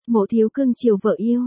Mộ thiếu cưng chiều vợ yêu.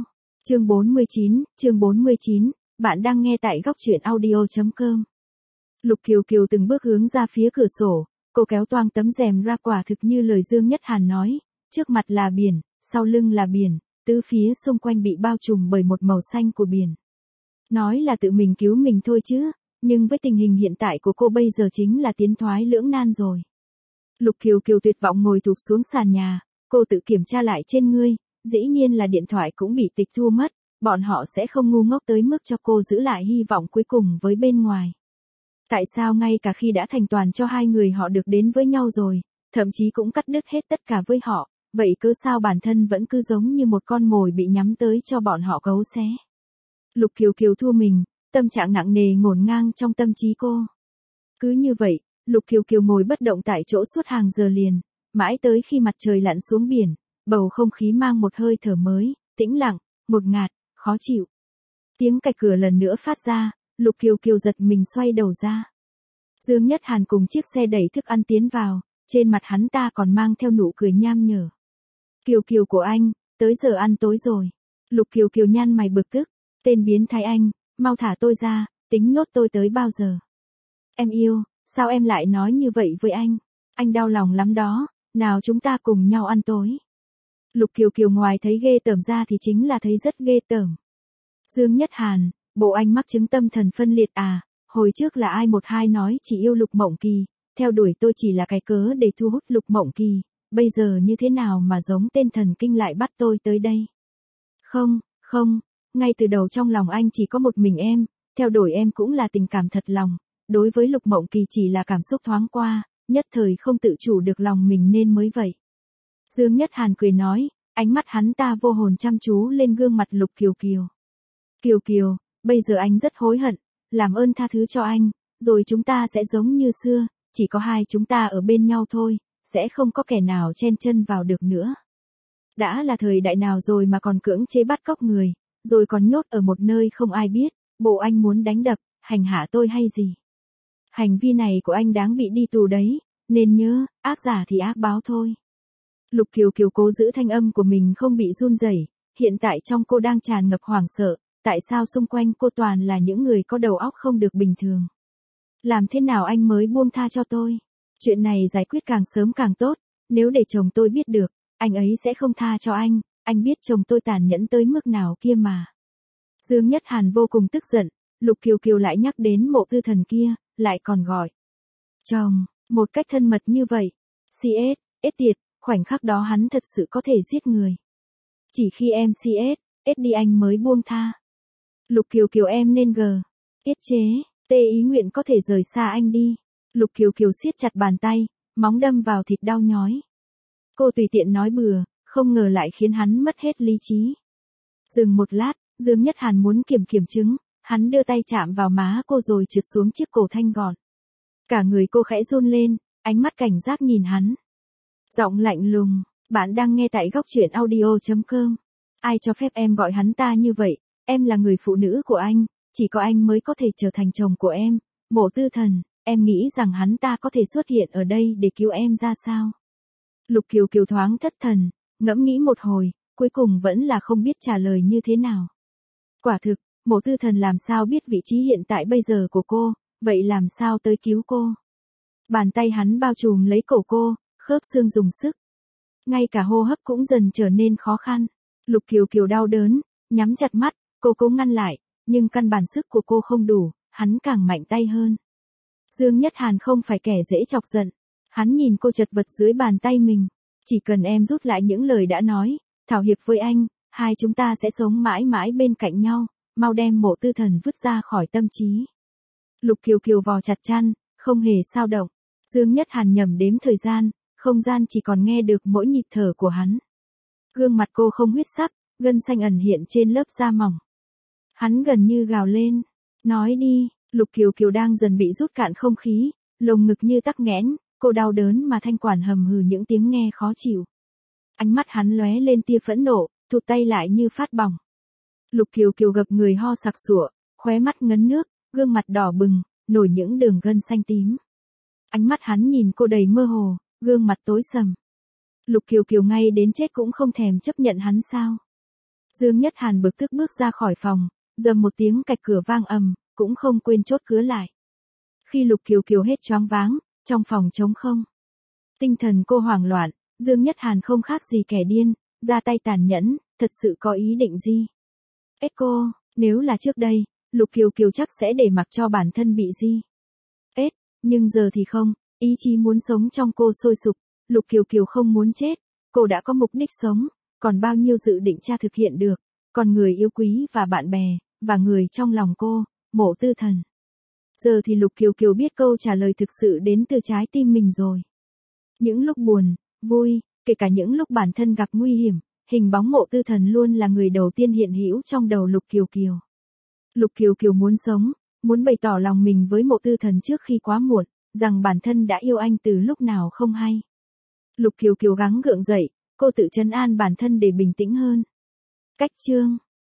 Chương 49, bạn đang nghe tại góc truyện audio.com. Lục Kiều Kiều từng bước hướng ra phía cửa sổ, cô kéo toang tấm rèm ra, quả thực như lời Dương Nhất Hàn nói, trước mặt là biển, sau lưng là biển, tứ phía xung quanh bị bao trùm bởi một màu xanh của biển. Nói là tự mình cứu mình thôi chứ, nhưng với tình hình hiện tại của cô bây giờ chính là tiến thoái lưỡng nan rồi. Lục Kiều Kiều tuyệt vọng ngồi thụp xuống sàn nhà, cô tự kiểm tra lại trên ngươi, dĩ nhiên là điện thoại cũng bị tịch thu mất, bọn họ sẽ không ngu ngốc tới mức cho cô giữ lại hy vọng cuối cùng với bên ngoài. Tại sao ngay cả khi đã thành toàn cho hai người họ được đến với nhau rồi, thậm chí cũng cắt đứt hết tất cả với họ, vậy cớ sao bản thân vẫn cứ giống như một con mồi bị nhắm tới cho bọn họ cấu xé. Lục Kiều Kiều thua mình, tâm trạng nặng nề ngổn ngang trong tâm trí cô. Cứ như vậy, Lục Kiều Kiều ngồi bất động tại chỗ suốt hàng giờ liền, mãi tới khi mặt trời lặn xuống biển, bầu không khí mang một hơi thở mới, tĩnh lặng, ngột ngạt, khó chịu. Tiếng cạch cửa lần nữa phát ra, Lục Kiều Kiều giật mình xoay đầu ra. Dương Nhất Hàn cùng chiếc xe đẩy thức ăn tiến vào, trên mặt hắn ta còn mang theo nụ cười nham nhở. Kiều Kiều của anh, tới giờ ăn tối rồi. Lục Kiều Kiều nhăn mày bực tức, tên biến thái anh, mau thả tôi ra, tính nhốt tôi tới bao giờ. Em yêu, sao em lại nói như vậy với anh? Anh đau lòng lắm đó, nào chúng ta cùng nhau ăn tối. Lục Kiều Kiều ngoài thấy ghê tởm ra thì chính là thấy rất ghê tởm. Dương Nhất Hàn, bộ anh mắc chứng tâm thần phân liệt à, hồi trước là ai một hai nói chỉ yêu Lục Mộng Kỳ, theo đuổi tôi chỉ là cái cớ để thu hút Lục Mộng Kỳ, bây giờ như thế nào mà giống tên thần kinh lại bắt tôi tới đây? Không, ngay từ đầu trong lòng anh chỉ có một mình em, theo đuổi em cũng là tình cảm thật lòng, đối với Lục Mộng Kỳ chỉ là cảm xúc thoáng qua, nhất thời không tự chủ được lòng mình nên mới vậy. Dương Nhất Hàn cười nói, ánh mắt hắn ta vô hồn chăm chú lên gương mặt Lục Kiều Kiều. Kiều Kiều, bây giờ anh rất hối hận, làm ơn tha thứ cho anh, rồi chúng ta sẽ giống như xưa, chỉ có hai chúng ta ở bên nhau thôi, sẽ không có kẻ nào chen chân vào được nữa. Đã là thời đại nào rồi mà còn cưỡng chế bắt cóc người, rồi còn nhốt ở một nơi không ai biết, bộ anh muốn đánh đập, hành hạ tôi hay gì? Hành vi này của anh đáng bị đi tù đấy, nên nhớ, ác giả thì ác báo thôi. Lục Kiều Kiều cố giữ thanh âm của mình không bị run rẩy, hiện tại trong cô đang tràn ngập hoảng sợ, tại sao xung quanh cô toàn là những người có đầu óc không được bình thường. Làm thế nào anh mới buông tha cho tôi? Chuyện này giải quyết càng sớm càng tốt, nếu để chồng tôi biết được, anh ấy sẽ không tha cho anh biết chồng tôi tàn nhẫn tới mức nào kia mà. Dương Nhất Hàn vô cùng tức giận, Lục Kiều Kiều lại nhắc đến Mộ Tư Thần kia, lại còn gọi chồng, một cách thân mật như vậy. CS, tiệt, khoảnh khắc đó hắn thật sự có thể giết người. Chỉ khi em CS đi anh mới buông tha. Lục Kiều Kiều em nên tiết chế, ý nguyện có thể rời xa anh đi. Lục Kiều Kiều siết chặt bàn tay, móng đâm vào thịt đau nhói. Cô tùy tiện nói bừa, không ngờ lại khiến hắn mất hết lý trí. Dừng một lát, Dương Nhất Hàn muốn kiểm chứng, hắn đưa tay chạm vào má cô rồi trượt xuống chiếc cổ thanh gọn. Cả người cô khẽ run lên, ánh mắt cảnh giác nhìn hắn. Giọng lạnh lùng, bạn đang nghe tại góc truyện audio.com. Ai cho phép em gọi hắn ta như vậy, em là người phụ nữ của anh, chỉ có anh mới có thể trở thành chồng của em. Mộ Tư Thần, em nghĩ rằng hắn ta có thể xuất hiện ở đây để cứu em ra sao? Lục Kiều Kiều thoáng thất thần, ngẫm nghĩ một hồi, cuối cùng vẫn là không biết trả lời như thế nào. Quả thực, Mộ Tư Thần làm sao biết vị trí hiện tại bây giờ của cô, vậy làm sao tới cứu cô? Bàn tay hắn bao trùm lấy cổ cô, khớp xương dùng sức. Ngay cả hô hấp cũng dần trở nên khó khăn. Lục Kiều Kiều đau đớn, nhắm chặt mắt, cô cố ngăn lại, nhưng căn bản sức của cô không đủ, hắn càng mạnh tay hơn. Dương Nhất Hàn không phải kẻ dễ chọc giận. Hắn nhìn cô chật vật dưới bàn tay mình. Chỉ cần em rút lại những lời đã nói, thảo hiệp với anh, hai chúng ta sẽ sống mãi mãi bên cạnh nhau, mau đem Mộ Tư Thần vứt ra khỏi tâm trí. Lục Kiều Kiều vò chặt chăn, không hề xao động. Dương Nhất Hàn nhẩm đếm thời gian, không gian chỉ còn nghe được mỗi nhịp thở của hắn. Gương mặt cô không huyết sắc, gân xanh ẩn hiện trên lớp da mỏng. Hắn gần như gào lên, nói đi. Lục Kiều Kiều đang dần bị rút cạn không khí, lồng ngực như tắc nghẽn, cô đau đớn mà thanh quản hầm hừ những tiếng nghe khó chịu. Ánh mắt hắn lóe lên tia phẫn nộ, thụt tay lại như phát bỏng. Lục Kiều Kiều gập người ho sặc sụa, khóe mắt ngấn nước, gương mặt đỏ bừng, nổi những đường gân xanh tím. Ánh mắt hắn nhìn cô đầy mơ hồ, gương mặt tối sầm. Lục Kiều Kiều ngay đến chết cũng không thèm chấp nhận hắn sao? Dương Nhất Hàn bực tức bước ra khỏi phòng, dầm một tiếng cạch cửa vang ầm, cũng không quên chốt cửa lại. Khi Lục Kiều Kiều hết choáng váng, trong phòng trống không. Tinh thần cô hoảng loạn, Dương Nhất Hàn không khác gì kẻ điên, ra tay tàn nhẫn, thật sự có ý định gì? Cô, nếu là trước đây, Lục Kiều Kiều chắc sẽ để mặc cho bản thân bị gì? Nhưng giờ thì không, ý chí muốn sống trong cô sôi sục, Lục Kiều Kiều không muốn chết, cô đã có mục đích sống, còn bao nhiêu dự định cha thực hiện được, còn người yêu quý và bạn bè, và người trong lòng cô, Mộ Tư Thần. Giờ thì Lục Kiều Kiều biết câu trả lời thực sự đến từ trái tim mình rồi. Những lúc buồn, vui, kể cả những lúc bản thân gặp nguy hiểm, hình bóng Mộ Tư Thần luôn là người đầu tiên hiện hữu trong đầu Lục Kiều Kiều. Lục Kiều Kiều muốn sống, muốn bày tỏ lòng mình với Mộ Tư Thần trước khi quá muộn, rằng bản thân đã yêu anh từ lúc nào không hay. Lục Kiều Kiều gắng gượng dậy, cô tự trấn an bản thân để bình tĩnh hơn. Cách chương